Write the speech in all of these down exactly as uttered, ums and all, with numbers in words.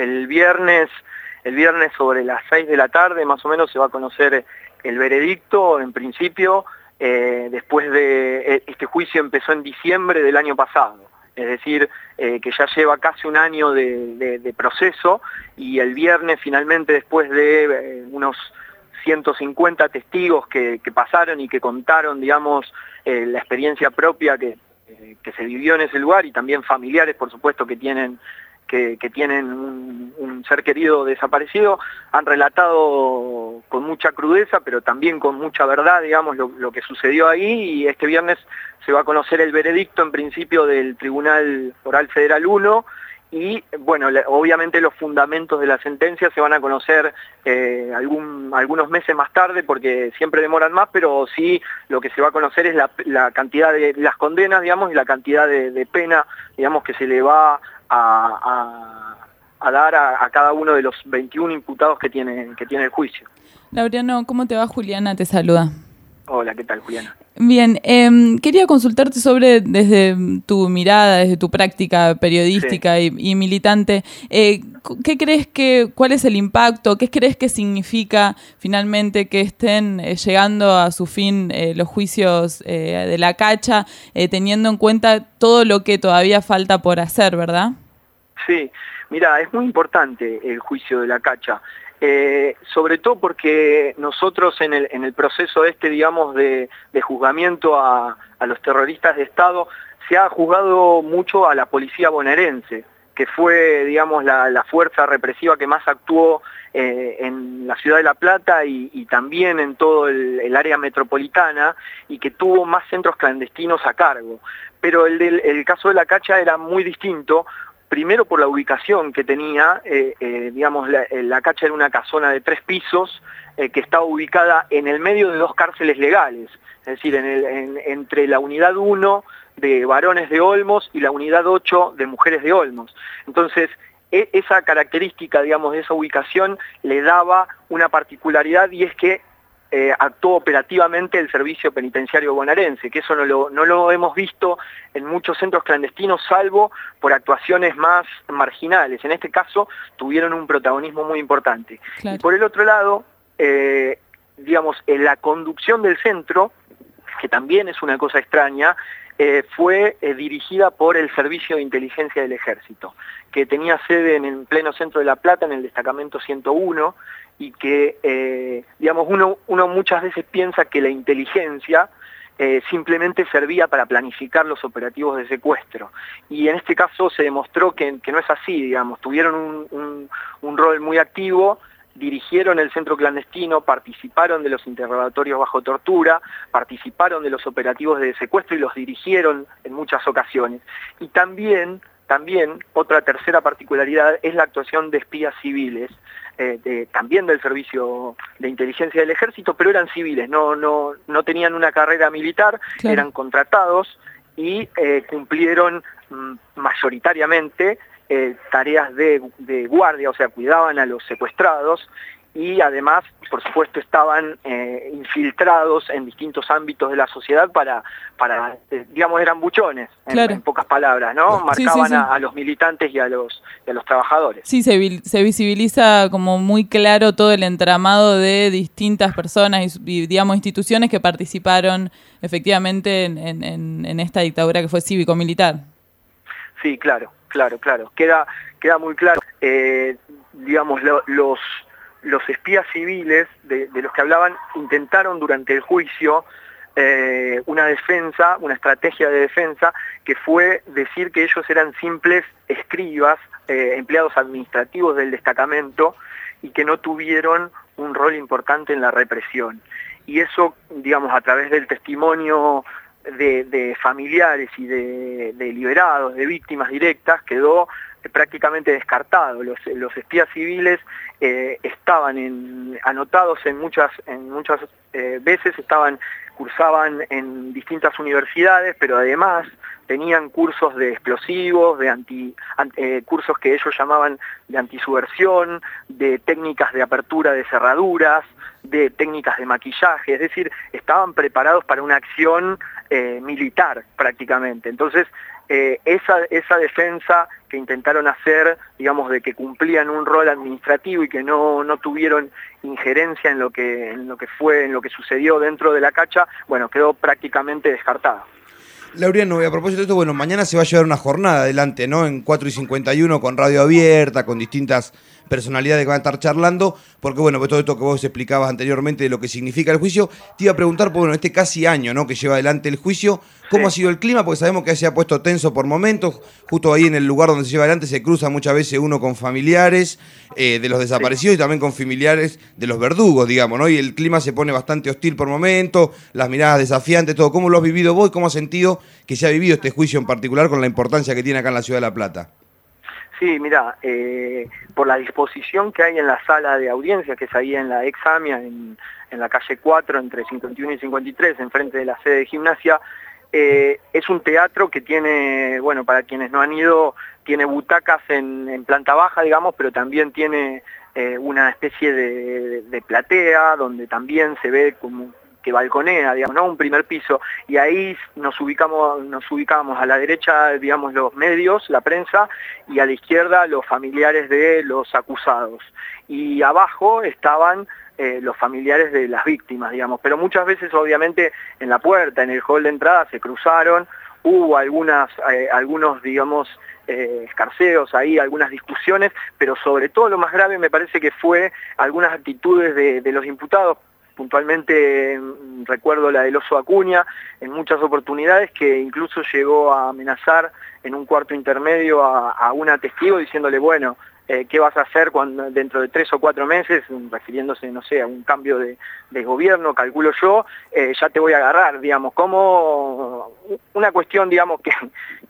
el viernes, el viernes sobre las seis de la tarde más o menos se va a conocer el veredicto, en principio, eh, después de, este juicio empezó en diciembre del año pasado, es decir, eh, que ya lleva casi un año de, de, de proceso, y el viernes finalmente, después de eh, unos ciento cincuenta testigos que, que pasaron y que contaron, digamos, eh, la experiencia propia que, eh, que se vivió en ese lugar, y también familiares, por supuesto, que tienen que, que tienen un, un ser querido desaparecido, han relatado con mucha crudeza, pero también con mucha verdad, digamos, lo, lo que sucedió ahí, y este viernes se va a conocer el veredicto, en principio, del Tribunal Oral Federal uno, y bueno, obviamente los fundamentos de la sentencia se van a conocer eh, algún, algunos meses más tarde, porque siempre demoran más, pero sí lo que se va a conocer es la, la cantidad de las condenas, digamos, y la cantidad de, de pena, digamos, que se le va a, a, a dar a, a cada uno de los veintiún imputados que tiene, que tiene el juicio. Laureano, ¿cómo te va? Juliana te saluda. Hola, ¿qué tal, Juliana? Bien, eh, quería consultarte sobre, desde tu mirada, desde tu práctica periodística sí. y, y militante, eh, ¿qué crees que, cuál es el impacto, qué crees que significa finalmente que estén eh, llegando a su fin eh, los juicios eh, de la Cacha, eh, teniendo en cuenta todo lo que todavía falta por hacer, ¿verdad? Sí, mira, es muy importante el juicio de la Cacha. Eh, sobre todo porque nosotros en el, en el proceso este, digamos, de, de juzgamiento a, a los terroristas de Estado, se ha juzgado mucho a la policía bonaerense, que fue, digamos, la, la fuerza represiva que más actuó eh, en la ciudad de La Plata y, y también en todo el, el área metropolitana, y que tuvo más centros clandestinos a cargo. Pero el, del, el caso de la Cacha era muy distinto. Primero por la ubicación que tenía, eh, eh, digamos, la, la Cacha era una casona de tres pisos eh, que estaba ubicada en el medio de dos cárceles legales, es decir, en el, en, entre la unidad uno de varones de Olmos y la unidad ocho de mujeres de Olmos. Entonces, e, esa característica, digamos, de esa ubicación le daba una particularidad, y es que Eh, actuó operativamente el servicio penitenciario bonaerense, que eso no lo, no lo hemos visto en muchos centros clandestinos, salvo por actuaciones más marginales. En este caso tuvieron un protagonismo muy importante. Claro. Y por el otro lado, eh, digamos, en la conducción del centro, que también es una cosa extraña, eh, fue eh, dirigida por el Servicio de Inteligencia del Ejército, que tenía sede en el pleno centro de La Plata, en el destacamento ciento uno, y que, eh, digamos, uno, uno muchas veces piensa que la inteligencia eh, simplemente servía para planificar los operativos de secuestro. Y en este caso se demostró que, que no es así, digamos, tuvieron un, un, un rol muy activo, dirigieron el centro clandestino, participaron de los interrogatorios bajo tortura, participaron de los operativos de secuestro y los dirigieron en muchas ocasiones. Y también... También, otra tercera particularidad es la actuación de espías civiles, eh, de, también del Servicio de Inteligencia del Ejército, pero eran civiles, no, no, no tenían una carrera militar, claro. Eran contratados y eh, cumplieron mm, mayoritariamente eh, tareas de, de guardia, o sea, cuidaban a los secuestrados, y además, por supuesto, estaban eh, infiltrados en distintos ámbitos de la sociedad para, para eh, digamos, eran buchones, en, claro. en pocas palabras, ¿no? Marcaban sí, sí, sí. A, a los militantes y a los, y a los trabajadores. Sí, se, se visibiliza como muy claro todo el entramado de distintas personas y, digamos, instituciones que participaron efectivamente en, en, en esta dictadura que fue cívico-militar. Sí, claro, claro, claro. Queda, queda muy claro. Eh, digamos, lo, los... Los espías civiles de, de los que hablaban intentaron durante el juicio eh, una defensa, una estrategia de defensa, que fue decir que ellos eran simples escribas, eh, empleados administrativos del destacamento, y que no tuvieron un rol importante en la represión. Y eso, digamos, a través del testimonio de, de familiares y de, de liberados, de víctimas directas, quedó prácticamente descartado. Los, los espías civiles eh, estaban en, anotados en muchas, en muchas eh, veces, estaban, cursaban en distintas universidades, pero además tenían cursos de explosivos, de anti, eh, cursos que ellos llamaban de antisubversión, de técnicas de apertura de cerraduras, de técnicas de maquillaje, es decir, estaban preparados para una acción eh, militar prácticamente. Entonces, eh, esa, esa defensa que intentaron hacer, digamos, de que cumplían un rol administrativo y que no, no tuvieron injerencia en lo que, en lo que fue, en lo que sucedió dentro de la Cacha, bueno, quedó prácticamente descartada. Laureano, a propósito de esto, bueno, mañana se va a llevar una jornada adelante, ¿no? En cuatro y cincuenta y uno con radio abierta, con distintas personalidades que van a estar charlando, porque bueno, pues todo esto que vos explicabas anteriormente de lo que significa el juicio, te iba a preguntar, por bueno, este casi año, ¿no?, que lleva adelante el juicio, ¿cómo sí. ha sido el clima? Porque sabemos que se ha puesto tenso por momentos, justo ahí en el lugar donde se lleva adelante se cruza muchas veces uno con familiares eh, de los desaparecidos sí. y también con familiares de los verdugos, digamos, ¿no? Y el clima se pone bastante hostil por momentos, las miradas desafiantes, todo. ¿Cómo lo has vivido vos y cómo has sentido que se ha vivido este juicio en particular con la importancia que tiene acá en la ciudad de La Plata? Sí, mira, eh, por la disposición que hay en la sala de audiencia, que es ahí en la ex AMIA, en, en la calle cuatro, entre cincuenta y uno y cincuenta y tres, enfrente de la sede de Gimnasia, eh, es un teatro que tiene, bueno, para quienes no han ido, tiene butacas en, en planta baja, digamos, pero también tiene eh, una especie de, de platea, donde también se ve como que balconea, digamos, ¿no? Un primer piso, y ahí nos ubicamos, nos ubicamos a la derecha, digamos, los medios, la prensa, y a la izquierda los familiares de los acusados. Y abajo estaban eh, los familiares de las víctimas, digamos, pero muchas veces obviamente en la puerta, en el hall de entrada se cruzaron, hubo algunas, eh, algunos, digamos, eh, escarceos ahí, algunas discusiones, pero sobre todo lo más grave me parece que fue algunas actitudes de, de los imputados. Puntualmente recuerdo la del Oso Acuña, en muchas oportunidades, que incluso llegó a amenazar en un cuarto intermedio a, a una testigo diciéndole, bueno, eh, ¿qué vas a hacer cuando dentro de tres o cuatro meses, refiriéndose, no sé, a un cambio de, de gobierno, calculo yo, eh, ya te voy a agarrar, digamos, como una cuestión, digamos, que,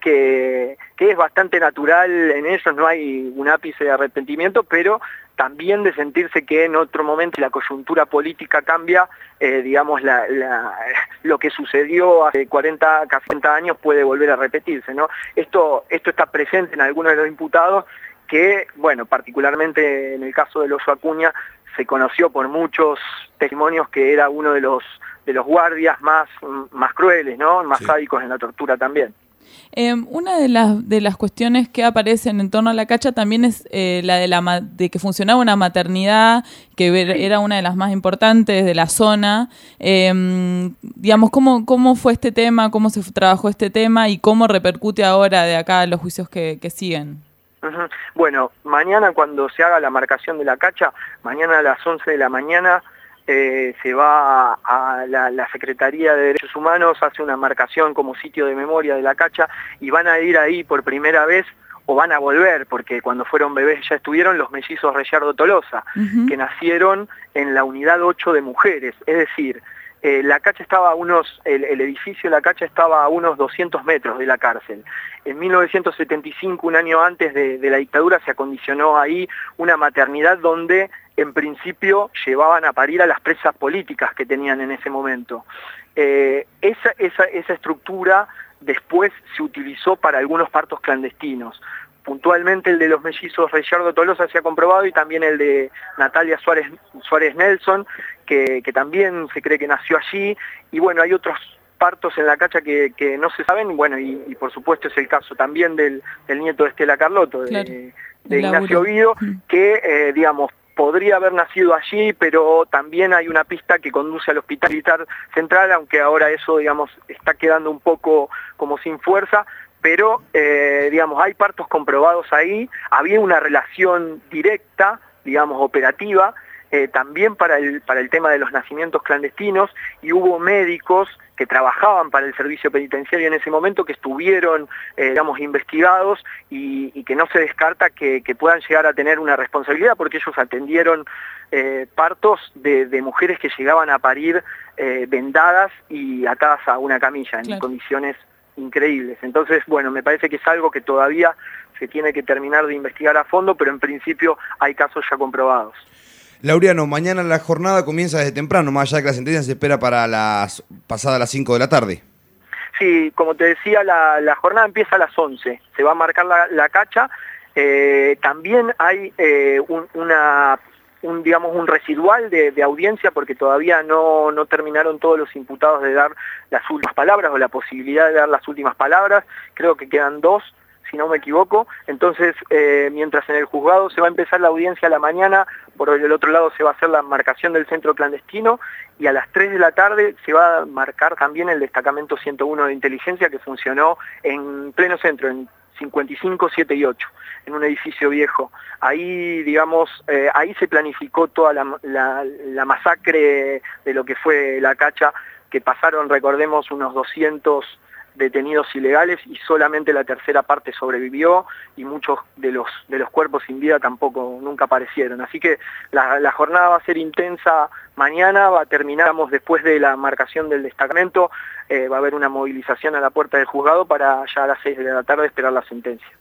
que, que es bastante natural en ellos, no hay un ápice de arrepentimiento, pero también de sentirse que en otro momento la coyuntura política cambia, eh, digamos, la, la, lo que sucedió hace cuarenta, casi cincuenta años puede volver a repetirse, ¿no? Esto, esto está presente en algunos de los imputados que, bueno, particularmente en el caso del Oso Acuña, se conoció por muchos testimonios que era uno de los, de los guardias más, más crueles, ¿no? Más sí. sádicos en la tortura también. Eh, una de las, de las cuestiones que aparecen en torno a la Cacha también es eh, la de, la de que funcionaba una maternidad, que ver, era una de las más importantes de la zona. Eh, digamos, ¿cómo, ¿cómo fue este tema? ¿Cómo se trabajó este tema? ¿Y cómo repercute ahora de acá los juicios que, que siguen? Uh-huh. Bueno, mañana cuando se haga la marcación de la Cacha, mañana a las once de la mañana, Eh, se va a la, la Secretaría de Derechos Humanos, hace una marcación como sitio de memoria de la Cacha y van a ir ahí por primera vez o van a volver, porque cuando fueron bebés ya estuvieron los mellizos Reyardo Tolosa, uh-huh. que nacieron en la unidad ocho de mujeres, es decir, eh, la Cacha estaba a unos, el, el edificio de la Cacha estaba a unos doscientos metros de la cárcel. En mil novecientos setenta y cinco, un año antes de, de la dictadura, se acondicionó ahí una maternidad donde en principio llevaban a parir a las presas políticas que tenían en ese momento. Eh, esa, esa, esa estructura después se utilizó para algunos partos clandestinos. Puntualmente el de los mellizos Reyardo Tolosa se ha comprobado y también el de Natalia Suárez, Suárez Nelson, que, que también se cree que nació allí. Y bueno, hay otros partos en la Cacha que, que no se saben, bueno, y, y por supuesto es el caso también del, del nieto de Estela Carlotto, de, claro. de Ignacio Guido, que, eh, digamos, podría haber nacido allí, pero también hay una pista que conduce al Hospital Militar Central, aunque ahora eso, digamos, está quedando un poco como sin fuerza, pero, eh, digamos, hay partos comprobados ahí, había una relación directa, digamos, operativa, eh, también para el, para el tema de los nacimientos clandestinos, y hubo médicos que trabajaban para el servicio penitenciario en ese momento, que estuvieron, eh, digamos, investigados y, y que no se descarta que, que puedan llegar a tener una responsabilidad, porque ellos atendieron eh, partos de, de mujeres que llegaban a parir eh, vendadas y atadas a una camilla, en claro. condiciones increíbles. Entonces, bueno, me parece que es algo que todavía se tiene que terminar de investigar a fondo, pero en principio hay casos ya comprobados. Laureano, mañana la jornada comienza desde temprano, más allá de que la sentencia se espera para las pasadas las cinco de la tarde. Sí, como te decía, la, la jornada empieza a las once, se va a marcar la, la Cacha. Eh, también hay eh, un, una un, digamos, un residual de, de audiencia porque todavía no, no terminaron todos los imputados de dar las últimas palabras o la posibilidad de dar las últimas palabras. Creo que quedan dos, si no me equivoco. Entonces, eh, mientras en el juzgado se va a empezar la audiencia a la mañana, por el otro lado se va a hacer la marcación del centro clandestino y a las tres de la tarde se va a marcar también el destacamento ciento uno de inteligencia que funcionó en pleno centro, en cincuenta y cinco, siete y ocho, en un edificio viejo. Ahí, digamos, eh, ahí se planificó toda la, la, la masacre de lo que fue la Cacha, que pasaron, recordemos, unos doscientos detenidos ilegales y solamente la tercera parte sobrevivió y muchos de los de los cuerpos sin vida tampoco nunca aparecieron. Así que la, la jornada va a ser intensa mañana, va a terminamos después de la marcación del destacamento, eh, va a haber una movilización a la puerta del juzgado para ya a las seis de la tarde esperar la sentencia.